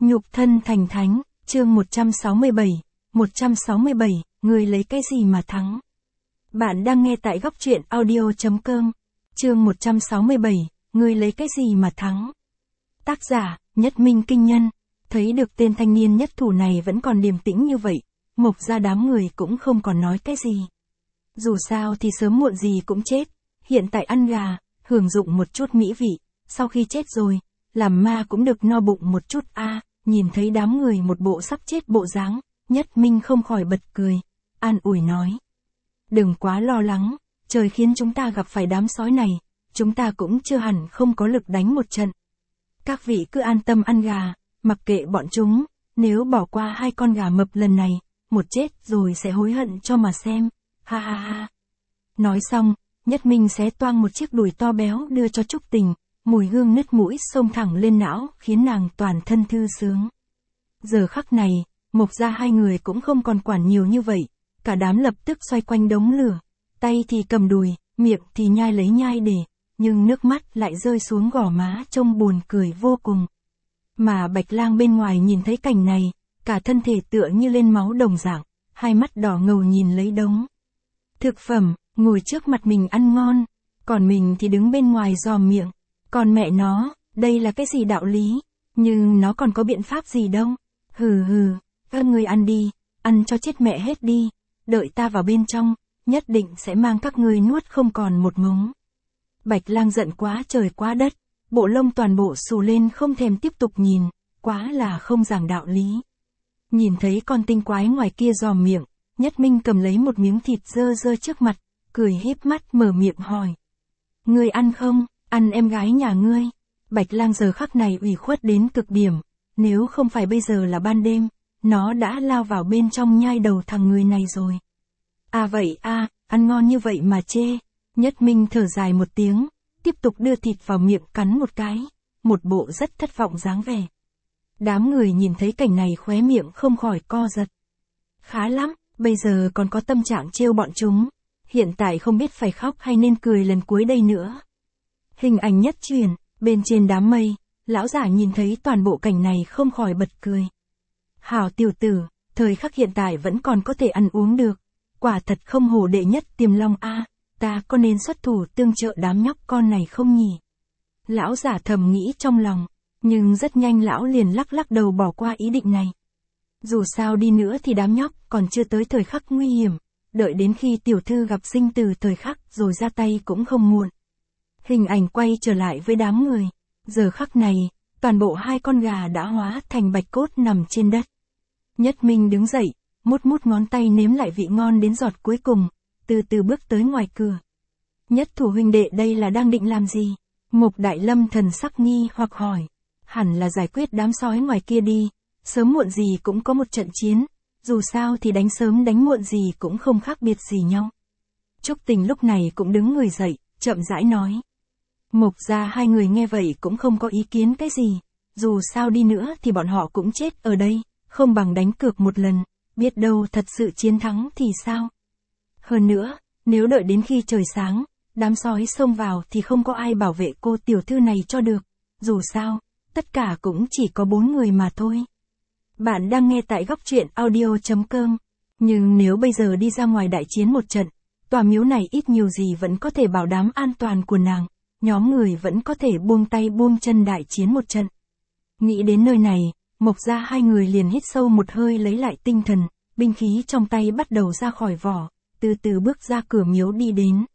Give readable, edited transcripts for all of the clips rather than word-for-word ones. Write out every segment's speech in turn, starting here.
Nhục thân thành thánh, chương 167, người lấy cái gì mà thắng? Bạn đang nghe tại góc truyện audio.com, chương 167, người lấy cái gì mà thắng? Tác giả, Nhất Minh Kinh Nhân. Thấy được tên thanh niên nhất thủ này vẫn còn điềm tĩnh như vậy, Mộc gia đám người cũng không còn nói cái gì. Dù sao thì sớm muộn gì cũng chết, hiện tại ăn gà, hưởng dụng một chút mỹ vị, sau khi chết rồi, làm ma cũng được no bụng một chút a. Nhìn thấy đám người một bộ sắp chết bộ dáng, Nhất Minh không khỏi bật cười, an ủi nói. Đừng quá lo lắng, trời khiến chúng ta gặp phải đám sói này, chúng ta cũng chưa hẳn không có lực đánh một trận. Các vị cứ an tâm ăn gà, mặc kệ bọn chúng, nếu bỏ qua hai con gà mập lần này, một chết rồi sẽ hối hận cho mà xem, ha ha ha. Nói xong, Nhất Minh xé toang một chiếc đùi to béo đưa cho Trúc Tình, mùi hương nứt mũi xông thẳng lên não khiến nàng toàn thân thư sướng. Giờ khắc này, Mộc gia hai người cũng không còn quản nhiều như vậy, cả đám lập tức xoay quanh đống lửa, tay thì cầm đùi, miệng thì nhai lấy nhai để, nhưng nước mắt lại rơi xuống gò má trông buồn cười vô cùng. Mà Bạch Lang bên ngoài nhìn thấy cảnh này, cả thân thể tựa như lên máu đồng dạng, hai mắt đỏ ngầu nhìn lấy đống thực phẩm, ngồi trước mặt mình ăn ngon, còn mình thì đứng bên ngoài giòm miệng. Còn mẹ nó, đây là cái gì đạo lý, nhưng nó còn có biện pháp gì đâu. Hừ, các ngươi ăn đi, ăn cho chết mẹ hết đi, đợi ta vào bên trong, nhất định sẽ mang các ngươi nuốt không còn một mống. Bạch Lang giận quá trời quá đất, bộ lông toàn bộ xù lên không thèm tiếp tục nhìn, quá là không giảng đạo lý. Nhìn thấy con tinh quái ngoài kia giòm miệng, Nhất Minh cầm lấy một miếng thịt dơ trước mặt, cười híp mắt mở miệng hỏi. Ngươi ăn không? Ăn em gái nhà ngươi. Bạch Lang giờ khắc này ủy khuất đến cực điểm, nếu không phải bây giờ là ban đêm, nó đã lao vào bên trong nhai đầu thằng người này rồi. À vậy à, ăn ngon như vậy mà chê. Nhất Minh thở dài một tiếng, tiếp tục đưa thịt vào miệng cắn một cái, một bộ rất thất vọng dáng vẻ. Đám người nhìn thấy cảnh này khóe miệng không khỏi co giật. Khá lắm, bây giờ còn có tâm trạng trêu bọn chúng, hiện tại không biết phải khóc hay nên cười lần cuối đây nữa. Hình ảnh nhất truyền, bên trên đám mây, lão giả nhìn thấy toàn bộ cảnh này không khỏi bật cười. Hảo tiểu tử, thời khắc hiện tại vẫn còn có thể ăn uống được, quả thật không hổ đệ nhất Tiềm Long a, ta có nên xuất thủ tương trợ đám nhóc con này không nhỉ? Lão giả thầm nghĩ trong lòng, nhưng rất nhanh lão liền lắc đầu bỏ qua ý định này. Dù sao đi nữa thì đám nhóc còn chưa tới thời khắc nguy hiểm, đợi đến khi tiểu thư gặp sinh từ thời khắc rồi ra tay cũng không muộn. Hình ảnh quay trở lại với đám người. Giờ khắc này, toàn bộ hai con gà đã hóa thành bạch cốt nằm trên đất. Nhất Minh đứng dậy, mút ngón tay nếm lại vị ngon đến giọt cuối cùng, từ từ bước tới ngoài cửa. Nhất thủ huynh đệ đây là đang định làm gì? Mộc Đại Lâm thần sắc nghi hoặc hỏi. Hẳn là giải quyết đám sói ngoài kia đi, sớm muộn gì cũng có một trận chiến, dù sao thì đánh sớm đánh muộn gì cũng không khác biệt gì nhau. Trúc Tình lúc này cũng đứng người dậy, chậm rãi nói. Mộc gia hai người nghe vậy cũng không có ý kiến cái gì, dù sao đi nữa thì bọn họ cũng chết ở đây, không bằng đánh cược một lần, biết đâu thật sự chiến thắng thì sao. Hơn nữa, nếu đợi đến khi trời sáng, đám sói xông vào thì không có ai bảo vệ cô tiểu thư này cho được, dù sao, tất cả cũng chỉ có 4 người mà thôi. Bạn đang nghe tại góc truyện audio.com, nhưng nếu bây giờ đi ra ngoài đại chiến một trận, tòa miếu này ít nhiều gì vẫn có thể bảo đảm an toàn của nàng. Nhóm người vẫn có thể buông tay buông chân đại chiến một trận. Nghĩ đến nơi này, Mộc gia hai người liền hít sâu một hơi lấy lại tinh thần, binh khí trong tay bắt đầu ra khỏi vỏ, từ từ bước ra cửa miếu đi đến.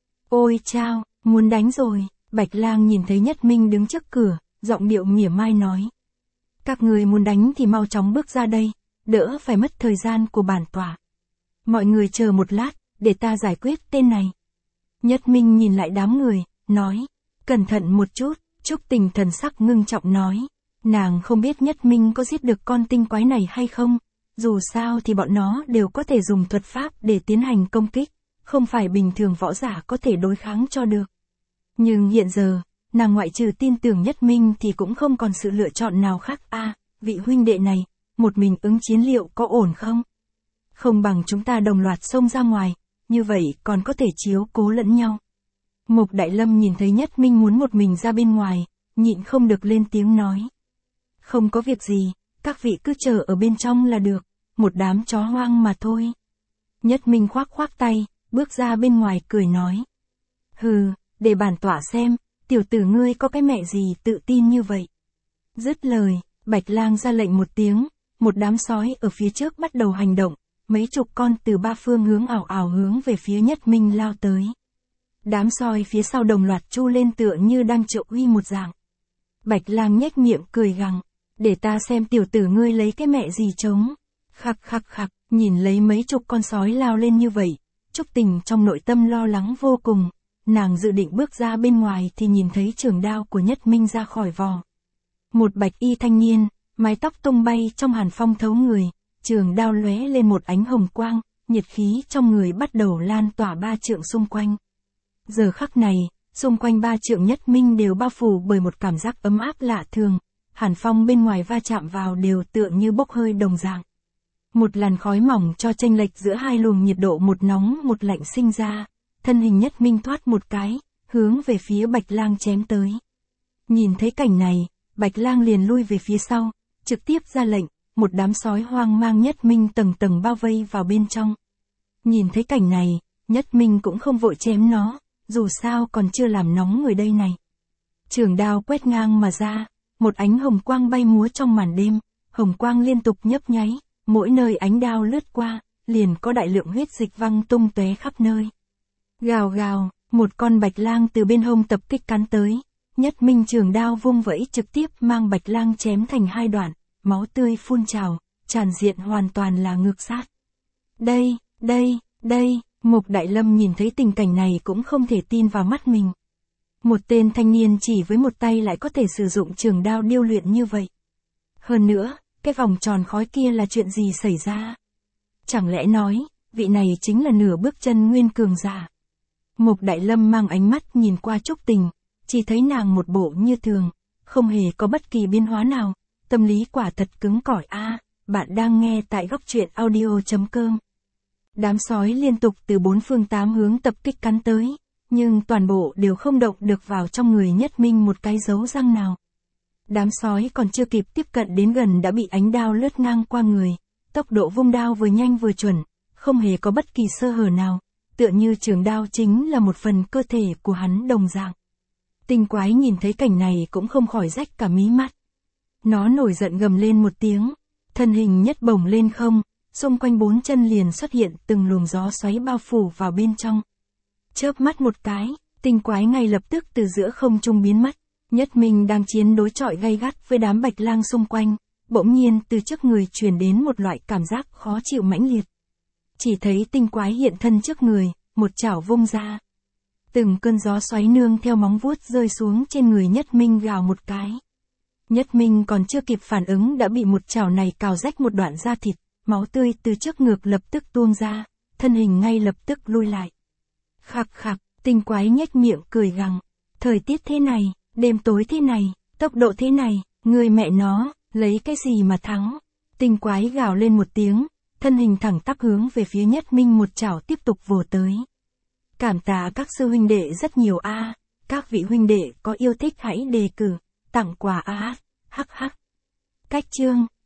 Ôi chao, muốn đánh rồi, Bạch Lang nhìn thấy Nhất Minh đứng trước cửa, giọng điệu mỉa mai nói. Các người muốn đánh thì mau chóng bước ra đây, đỡ phải mất thời gian của bản tọa. Mọi người chờ một lát, để ta giải quyết tên này. Nhất Minh nhìn lại đám người, nói, cẩn thận một chút. Trúc Tình thần sắc ngưng trọng nói, nàng không biết Nhất Minh có giết được con tinh quái này hay không, dù sao thì bọn nó đều có thể dùng thuật pháp để tiến hành công kích, không phải bình thường võ giả có thể đối kháng cho được. Nhưng hiện giờ, nàng ngoại trừ tin tưởng Nhất Minh thì cũng không còn sự lựa chọn nào khác a. Vị huynh đệ này, một mình ứng chiến liệu có ổn không? Không bằng chúng ta đồng loạt xông ra ngoài, như vậy còn có thể chiếu cố lẫn nhau. Mộc Đại Lâm nhìn thấy Nhất Minh muốn một mình ra bên ngoài, nhịn không được lên tiếng nói. Không có việc gì, các vị cứ chờ ở bên trong là được, một đám chó hoang mà thôi. Nhất Minh khoác khoác tay, bước ra bên ngoài cười nói. Hừ, để bản tỏa xem, tiểu tử ngươi có cái mẹ gì tự tin như vậy. Dứt lời, Bạch Lang ra lệnh một tiếng, một đám sói ở phía trước bắt đầu hành động, mấy chục con từ ba phương hướng ảo ảo hướng về phía Nhất Minh lao tới. Đám sói phía sau đồng loạt chu lên tựa như đang triệu uy một dạng. Bạch Lang nhếch miệng cười gằn, để ta xem tiểu tử ngươi lấy cái mẹ gì chống. Khặc khặc khặc, nhìn lấy mấy chục con sói lao lên như vậy, Trúc Tình trong nội tâm lo lắng vô cùng, nàng dự định bước ra bên ngoài thì nhìn thấy trường đao của Nhất Minh ra khỏi vỏ. Một bạch y thanh niên, mái tóc tung bay trong hàn phong thấu người, trường đao lóe lên một ánh hồng quang, nhiệt khí trong người bắt đầu lan tỏa ba trượng xung quanh. Giờ khắc này, xung quanh ba trượng Nhất Minh đều bao phủ bởi một cảm giác ấm áp lạ thường, hàn phong bên ngoài va chạm vào đều tựa như bốc hơi đồng dạng. Một làn khói mỏng cho chênh lệch giữa hai luồng nhiệt độ một nóng một lạnh sinh ra, thân hình Nhất Minh thoát một cái, hướng về phía Bạch Lang chém tới. Nhìn thấy cảnh này, Bạch Lang liền lui về phía sau, trực tiếp ra lệnh, một đám sói hoang mang Nhất Minh tầng tầng bao vây vào bên trong. Nhìn thấy cảnh này, Nhất Minh cũng không vội chém nó, dù sao còn chưa làm nóng người đây này. Trường đao quét ngang mà ra, một ánh hồng quang bay múa trong màn đêm, hồng quang liên tục nhấp nháy, mỗi nơi ánh đao lướt qua, liền có đại lượng huyết dịch văng tung tóe khắp nơi. Gào gào, một con Bạch Lang từ bên hông tập kích cắn tới, Nhất Minh trường đao vung vẫy trực tiếp mang Bạch Lang chém thành hai đoạn, máu tươi phun trào, tràn diện hoàn toàn là ngược sát. Đây, Mục Đại Lâm nhìn thấy tình cảnh này cũng không thể tin vào mắt mình. Một tên thanh niên chỉ với một tay lại có thể sử dụng trường đao điêu luyện như vậy. Hơn nữa, cái vòng tròn khói kia là chuyện gì xảy ra? Chẳng lẽ nói, vị này chính là nửa bước chân nguyên cường giả? Mục Đại Lâm mang ánh mắt nhìn qua Trúc Tình, chỉ thấy nàng một bộ như thường, không hề có bất kỳ biến hóa nào, tâm lý quả thật cứng cỏi a. Bạn đang nghe tại góc truyện audio.com. Đám sói liên tục từ bốn phương tám hướng tập kích cắn tới, nhưng toàn bộ đều không động được vào trong người Nhất Minh một cái dấu răng nào. Đám sói còn chưa kịp tiếp cận đến gần đã bị ánh đao lướt ngang qua người, tốc độ vung đao vừa nhanh vừa chuẩn, không hề có bất kỳ sơ hở nào, tựa như trường đao chính là một phần cơ thể của hắn đồng dạng. Tinh quái nhìn thấy cảnh này cũng không khỏi rách cả mí mắt. Nó nổi giận gầm lên một tiếng, thân hình nhất bổng lên không, xung quanh bốn chân liền xuất hiện từng luồng gió xoáy bao phủ vào bên trong. Chớp mắt một cái, tinh quái ngay lập tức từ giữa không trung biến mất. Nhất Minh đang chiến đối chọi gay gắt với đám Bạch Lang xung quanh, bỗng nhiên từ trước người truyền đến một loại cảm giác khó chịu mãnh liệt. Chỉ thấy tinh quái hiện thân trước người, một chảo vung ra. Từng cơn gió xoáy nương theo móng vuốt rơi xuống trên người Nhất Minh gào một cái. Nhất Minh còn chưa kịp phản ứng đã bị một chảo này cào rách một đoạn da thịt, máu tươi từ trước ngực lập tức tuôn ra, thân hình ngay lập tức lui lại. Khặc khặc, tinh quái nhếch miệng cười gằn, thời tiết thế này, đêm tối thế này, tốc độ thế này, người mẹ nó, lấy cái gì mà thắng? Tinh quái gào lên một tiếng, thân hình thẳng tắp hướng về phía Nhất Minh một chảo tiếp tục vồ tới. Cảm tạ các sư huynh đệ rất nhiều a, các vị huynh đệ có yêu thích hãy đề cử, tặng quà a, hắc hắc. Cách chương